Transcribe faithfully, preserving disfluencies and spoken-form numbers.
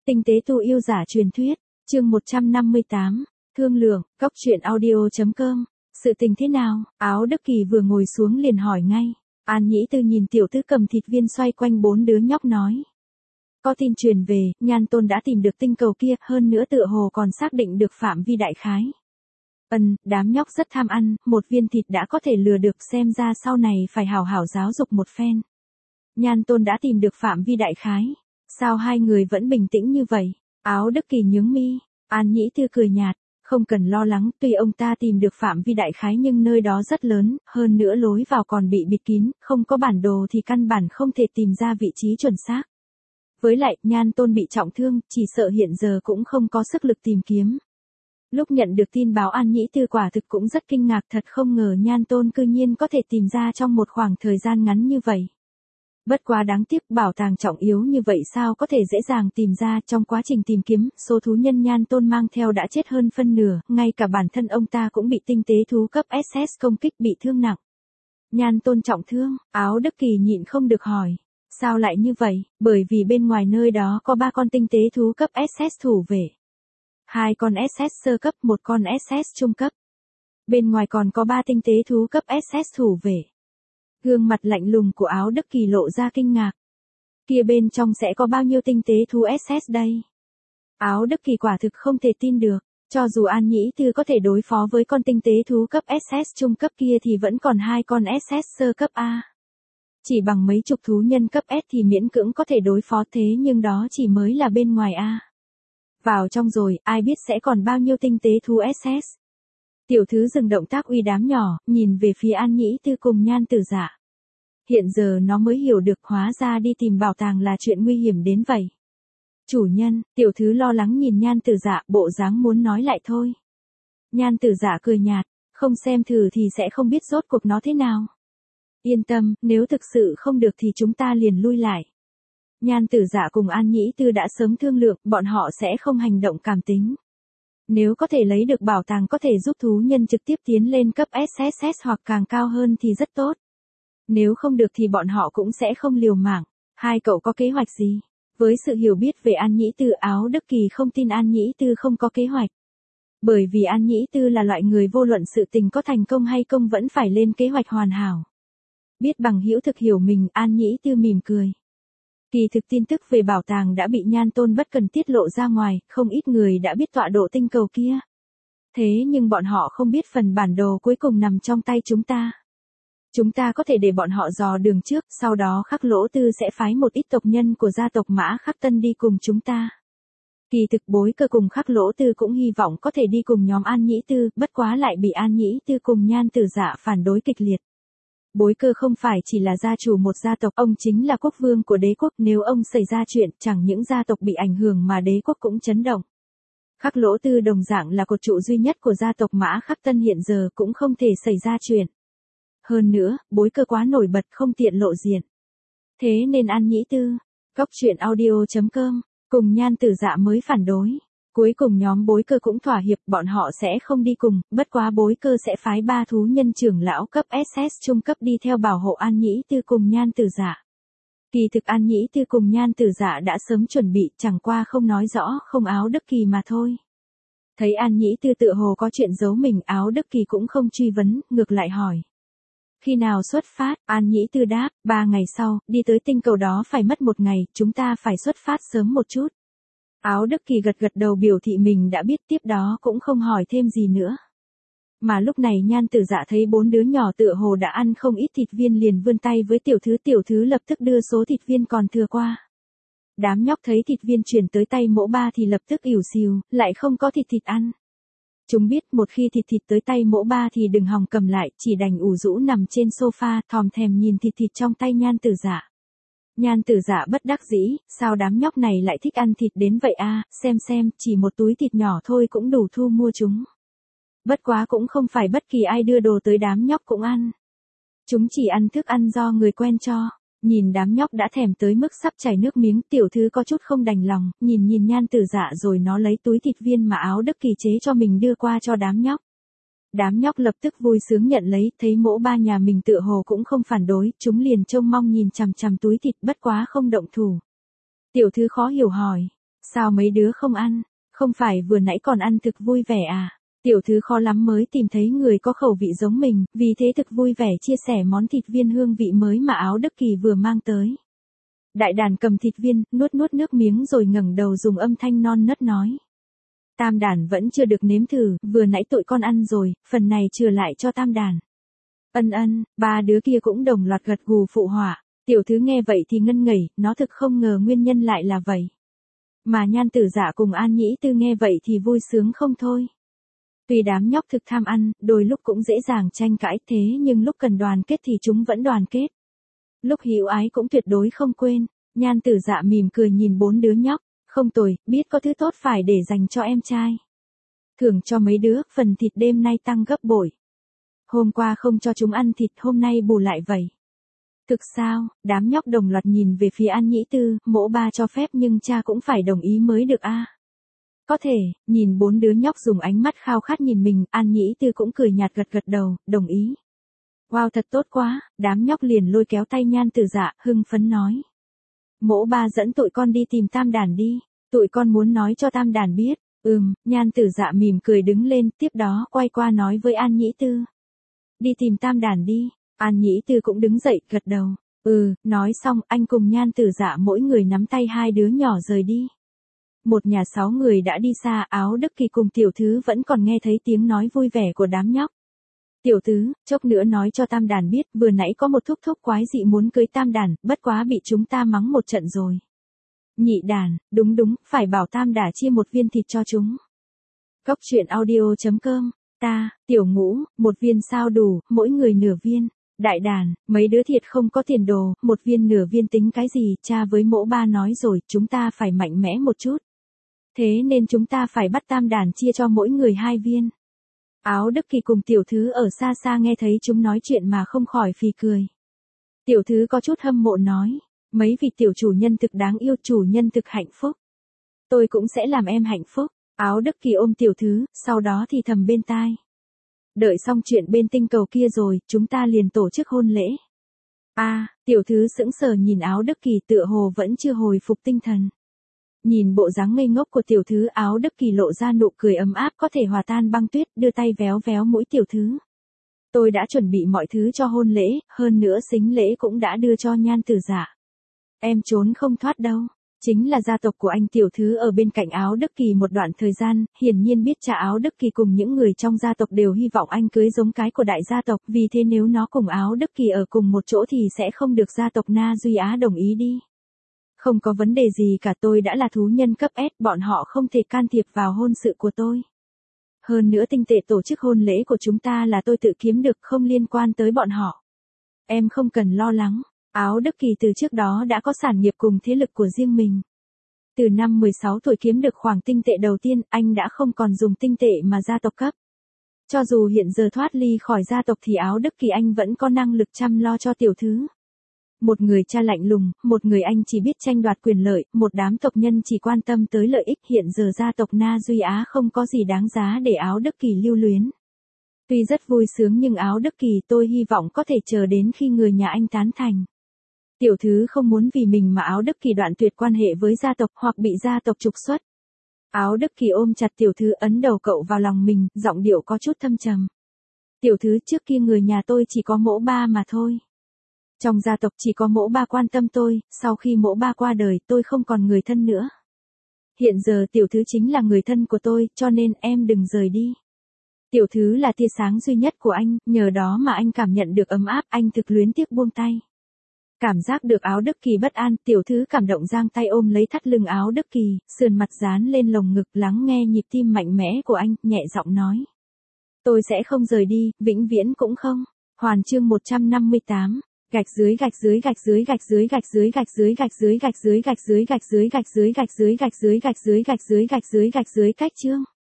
Tinh tế tu yêu giả truyền thuyết, chương một trăm năm mươi tám, thương lượng, cốc truyện audio.com, sự tình thế nào, Áo Đức Kỳ vừa ngồi xuống liền hỏi ngay, An Nhĩ Tư nhìn tiểu tứ cầm thịt viên xoay quanh bốn đứa nhóc nói. Có tin truyền về, Nhan Tôn đã tìm được tinh cầu kia, hơn nữa tựa hồ còn xác định được phạm vi đại khái. Ừm, đám nhóc rất tham ăn, một viên thịt đã có thể lừa được, xem ra sau này phải hảo hảo giáo dục một phen. Nhan Tôn đã tìm được phạm vi đại khái. Sao hai người vẫn bình tĩnh như vậy? Áo Đức Kỳ nhướng mi, An Nhĩ Tư cười nhạt, không cần lo lắng, tuy ông ta tìm được phạm vi đại khái nhưng nơi đó rất lớn, hơn nữa lối vào còn bị bịt kín, không có bản đồ thì căn bản không thể tìm ra vị trí chuẩn xác. Với lại, Nhan Tôn bị trọng thương, chỉ sợ hiện giờ cũng không có sức lực tìm kiếm. Lúc nhận được tin báo An Nhĩ Tư quả thực cũng rất kinh ngạc, thật không ngờ Nhan Tôn cư nhiên có thể tìm ra trong một khoảng thời gian ngắn như vậy. Bất quá đáng tiếc, bảo tàng trọng yếu như vậy sao có thể dễ dàng tìm ra. Trong quá trình tìm kiếm, số thú nhân Nhan Tôn mang theo đã chết hơn phân nửa, ngay cả bản thân ông ta cũng bị tinh tế thú cấp ét ét công kích bị thương nặng. Nhan Tôn trọng thương, Áo Đức Kỳ nhịn không được hỏi. Sao lại như vậy? Bởi vì bên ngoài nơi đó có ba con tinh tế thú cấp ét ét thủ vệ. Hai con ét ét sơ cấp, một con ét ét trung cấp. Bên ngoài còn có ba tinh tế thú cấp ét ét thủ vệ. Gương mặt lạnh lùng của Áo Đức Kỳ lộ ra kinh ngạc. Kia bên trong sẽ có bao nhiêu tinh tế thú ét ét đây? Áo Đức Kỳ quả thực không thể tin được, cho dù An Nhĩ Tư có thể đối phó với con tinh tế thú cấp ét ét trung cấp kia thì vẫn còn hai con ét ét sơ cấp A. Chỉ bằng mấy chục thú nhân cấp S thì miễn cưỡng có thể đối phó, thế nhưng đó chỉ mới là bên ngoài A. Vào trong rồi, ai biết sẽ còn bao nhiêu tinh tế thú ét ét. Tiểu thứ dừng động tác uy đám nhỏ, nhìn về phía An Nhĩ Tư cùng Nhan Tử Dạ. Hiện giờ nó mới hiểu được, hóa ra đi tìm bảo tàng là chuyện nguy hiểm đến vậy. Chủ nhân, tiểu thứ lo lắng nhìn Nhan Tử Dạ, bộ dáng muốn nói lại thôi. Nhan Tử Dạ cười nhạt, không xem thử thì sẽ không biết rốt cuộc nó thế nào. Yên tâm, nếu thực sự không được thì chúng ta liền lui lại. Nhan Tử Dạ cùng An Nhĩ Tư đã sớm thương lượng, bọn họ sẽ không hành động cảm tính. Nếu có thể lấy được bảo tàng có thể giúp thú nhân trực tiếp tiến lên cấp ét ét ét hoặc càng cao hơn thì rất tốt. Nếu không được thì bọn họ cũng sẽ không liều mạng. Hai cậu có kế hoạch gì? Với sự hiểu biết về An Nhĩ Tư, Áo Đức Kỳ không tin An Nhĩ Tư không có kế hoạch. Bởi vì An Nhĩ Tư là loại người vô luận sự tình có thành công hay không vẫn phải lên kế hoạch hoàn hảo. Biết bằng hữu thực hiểu mình, An Nhĩ Tư mỉm cười. Kỳ thực tin tức về bảo tàng đã bị Nhan Tôn bất cần tiết lộ ra ngoài, không ít người đã biết tọa độ tinh cầu kia. Thế nhưng bọn họ không biết phần bản đồ cuối cùng nằm trong tay chúng ta. Chúng ta có thể để bọn họ dò đường trước, sau đó Khắc Lỗ Tư sẽ phái một ít tộc nhân của gia tộc Mã Khắc Tân đi cùng chúng ta. Kỳ thực Bối Cơ cùng Khắc Lỗ Tư cũng hy vọng có thể đi cùng nhóm An Nhĩ Tư, bất quá lại bị An Nhĩ Tư cùng Nhan Tử Dạ phản đối kịch liệt. Bối Cơ không phải chỉ là gia chủ một gia tộc, ông chính là quốc vương của đế quốc, nếu ông xảy ra chuyện, chẳng những gia tộc bị ảnh hưởng mà đế quốc cũng chấn động. Khắc Lỗ Tư đồng dạng là cột trụ duy nhất của gia tộc Mã Khắc Tân, hiện giờ cũng không thể xảy ra chuyện. Hơn nữa, Bối Cơ quá nổi bật không tiện lộ diện. Thế nên An Nhĩ Tư, cốc truyện audio.com, cùng Nhan Tử Dạ mới phản đối. Cuối cùng nhóm Bối Cơ cũng thỏa hiệp, bọn họ sẽ không đi cùng, bất quá Bối Cơ sẽ phái ba thú nhân trưởng lão cấp ét ét trung cấp đi theo bảo hộ An Nhĩ Tư cùng Nhan Tử Dạ. Kỳ thực An Nhĩ Tư cùng Nhan Tử Dạ đã sớm chuẩn bị, chẳng qua không nói rõ, không Áo Đức Kỳ mà thôi. Thấy An Nhĩ Tư tựa hồ có chuyện giấu mình, Áo Đức Kỳ cũng không truy vấn, ngược lại hỏi. Khi nào xuất phát? An Nhĩ Tư đáp, ba ngày sau, đi tới tinh cầu đó phải mất một ngày, chúng ta phải xuất phát sớm một chút. Áo Đức Kỳ gật gật đầu biểu thị mình đã biết, tiếp đó cũng không hỏi thêm gì nữa. Mà lúc này Nhan Tử Dạ thấy bốn đứa nhỏ tựa hồ đã ăn không ít thịt viên liền vươn tay với tiểu thứ, tiểu thứ lập tức đưa số thịt viên còn thừa qua. Đám nhóc thấy thịt viên chuyển tới tay mỗ ba thì lập tức ỉu xìu, lại không có thịt thịt ăn. Chúng biết một khi thịt thịt tới tay mỗ ba thì đừng hòng cầm lại, chỉ đành ủ rũ nằm trên sofa, thòm thèm nhìn thịt thịt trong tay Nhan Tử Dạ. Nhan Tử Dạ bất đắc dĩ, sao đám nhóc này lại thích ăn thịt đến vậy a, xem xem, chỉ một túi thịt nhỏ thôi cũng đủ thu mua chúng. Bất quá cũng không phải bất kỳ ai đưa đồ tới đám nhóc cũng ăn. Chúng chỉ ăn thức ăn do người quen cho. Nhìn đám nhóc đã thèm tới mức sắp chảy nước miếng, tiểu thứ có chút không đành lòng, nhìn nhìn Nhan Tử Dạ rồi nó lấy túi thịt viên mà Áo Đức Kỳ chế cho mình đưa qua cho đám nhóc. Đám nhóc lập tức vui sướng nhận lấy, thấy mỗ ba nhà mình tựa hồ cũng không phản đối, chúng liền trông mong nhìn chằm chằm túi thịt, bất quá không động thủ. Tiểu thứ khó hiểu hỏi, Sao mấy đứa không ăn? Không phải vừa nãy còn ăn thực vui vẻ à? Tiểu thư khó lắm mới tìm thấy người có khẩu vị giống mình, vì thế thực vui vẻ chia sẻ món thịt viên hương vị mới mà Áo Đức Kỳ vừa mang tới. Đại đàn cầm thịt viên, nuốt nuốt nước miếng rồi ngẩng đầu dùng âm thanh non nớt nói. Tam đàn vẫn chưa được nếm thử, vừa nãy tụi con ăn rồi, phần này chừa lại cho tam đàn. Ân ân, ba đứa kia cũng đồng loạt gật gù phụ họa. Tiểu thư nghe vậy thì ngân ngẩy, nó thực không ngờ nguyên nhân lại là vậy. Mà Nhan Tử Dạ cùng An Nhĩ Tư nghe vậy thì vui sướng không thôi. Tuy đám nhóc thực tham ăn, đôi lúc cũng dễ dàng tranh cãi thế nhưng lúc cần đoàn kết thì chúng vẫn đoàn kết. Lúc hữu ái cũng tuyệt đối không quên. Nhan Tử Dạ mỉm cười nhìn bốn đứa nhóc, không tồi, biết có thứ tốt phải để dành cho em trai. Thưởng cho mấy đứa, phần thịt đêm nay tăng gấp bội. Hôm qua không cho chúng ăn thịt, hôm nay bù lại vậy. Thực sao? Đám nhóc đồng loạt nhìn về phía An Nhĩ Tư, mỗ ba cho phép nhưng cha cũng phải đồng ý mới được a. À? Có thể, nhìn bốn đứa nhóc dùng ánh mắt khao khát nhìn mình, An Nhĩ Tư cũng cười nhạt gật gật đầu, đồng ý. Wow thật tốt quá, đám nhóc liền lôi kéo tay Nhan Tử Dạ, hưng phấn nói. Mỗ ba dẫn tụi con đi tìm tam đàn đi, tụi con muốn nói cho tam đàn biết. Ừm, Nhan Tử Dạ mỉm cười đứng lên, tiếp đó quay qua nói với An Nhĩ Tư. Đi tìm tam đàn đi. An Nhĩ Tư cũng đứng dậy, gật đầu. Ừ, nói xong, anh cùng Nhan Tử Dạ mỗi người nắm tay hai đứa nhỏ rời đi. Một nhà sáu người đã đi xa, Áo Đức Kỳ cùng tiểu thứ vẫn còn nghe thấy tiếng nói vui vẻ của đám nhóc. Tiểu tứ, chốc nữa nói cho tam đàn biết, vừa nãy có một thúc thúc quái dị muốn cưới tam đàn, bất quá bị chúng ta mắng một trận rồi. Nhị đàn, đúng đúng, phải bảo tam đà chia một viên thịt cho chúng. Cốc truyện audio chấm com, ta, tiểu ngũ, một viên sao đủ, mỗi người nửa viên. Đại đàn, mấy đứa thiệt không có tiền đồ, một viên nửa viên tính cái gì, cha với mỗ ba nói rồi, chúng ta phải mạnh mẽ một chút. Thế nên chúng ta phải bắt tam đàn chia cho mỗi người hai viên. Áo Đức Kỳ cùng tiểu thứ ở xa xa nghe thấy chúng nói chuyện mà không khỏi phì cười. Tiểu thứ có chút hâm mộ nói, mấy vị tiểu chủ nhân thực đáng yêu, chủ nhân thực hạnh phúc. Tôi cũng sẽ làm em hạnh phúc. Áo Đức Kỳ ôm tiểu thứ, sau đó thì thầm bên tai. Đợi xong chuyện bên tinh cầu kia rồi, chúng ta liền tổ chức hôn lễ. A, à, tiểu thứ sững sờ nhìn Áo Đức Kỳ tựa hồ vẫn chưa hồi phục tinh thần. Nhìn bộ dáng ngây ngốc của tiểu thứ, Áo Đức Kỳ lộ ra nụ cười ấm áp có thể hòa tan băng tuyết, đưa tay véo véo mũi tiểu thứ. Tôi đã chuẩn bị mọi thứ cho hôn lễ, hơn nữa sính lễ cũng đã đưa cho Nhan Tử Dạ. Em trốn không thoát đâu. Chính là gia tộc của anh tiểu thứ ở bên cạnh Áo Đức Kỳ một đoạn thời gian, hiển nhiên biết cha Áo Đức Kỳ cùng những người trong gia tộc đều hy vọng anh cưới giống cái của đại gia tộc, vì thế nếu nó cùng Áo Đức Kỳ ở cùng một chỗ thì sẽ không được gia tộc Na Duy Á đồng ý đi. Không có vấn đề gì cả, tôi đã là thú nhân cấp S, bọn họ không thể can thiệp vào hôn sự của tôi. Hơn nữa tinh tệ tổ chức hôn lễ của chúng ta là tôi tự kiếm được, không liên quan tới bọn họ. Em không cần lo lắng. Áo Đức Kỳ từ trước đó đã có sản nghiệp cùng thế lực của riêng mình. Từ năm mười sáu tuổi kiếm được khoản tinh tệ đầu tiên, anh đã không còn dùng tinh tệ mà gia tộc cấp. Cho dù hiện giờ thoát ly khỏi gia tộc thì Áo Đức Kỳ anh vẫn có năng lực chăm lo cho tiểu thứ. Một người cha lạnh lùng, một người anh chỉ biết tranh đoạt quyền lợi, một đám tộc nhân chỉ quan tâm tới lợi ích. Hiện giờ gia tộc Na Duy Á không có gì đáng giá để Áo Đức Kỳ lưu luyến. Tuy rất vui sướng nhưng Áo Đức Kỳ tôi hy vọng có thể chờ đến khi người nhà anh tán thành. Tiểu thứ không muốn vì mình mà Áo Đức Kỳ đoạn tuyệt quan hệ với gia tộc hoặc bị gia tộc trục xuất. Áo Đức Kỳ ôm chặt tiểu thứ, ấn đầu cậu vào lòng mình, giọng điệu có chút thâm trầm. Tiểu thứ, trước kia người nhà tôi chỉ có mỗ ba mà thôi. Trong gia tộc chỉ có mỗ ba quan tâm tôi, sau khi mỗ ba qua đời tôi không còn người thân nữa. Hiện giờ tiểu thứ chính là người thân của tôi, cho nên em đừng rời đi. Tiểu thứ là tia sáng duy nhất của anh, nhờ đó mà anh cảm nhận được ấm áp, anh thực luyến tiếc buông tay. Cảm giác được Áo Đức Kỳ bất an, tiểu thứ cảm động giang tay ôm lấy thắt lưng Áo Đức Kỳ, sườn mặt dán lên lồng ngực, lắng nghe nhịp tim mạnh mẽ của anh, nhẹ giọng nói. Tôi sẽ không rời đi, vĩnh viễn cũng không. Hoàn chương một trăm năm mươi tám, gạch dưới gạch dưới gạch dưới gạch dưới gạch dưới gạch dưới gạch dưới gạch dưới gạch dưới gạch dưới gạch dưới gạch dưới gạch dưới gạch dưới gạch dưới gạch dưới gạch dưới cách chương.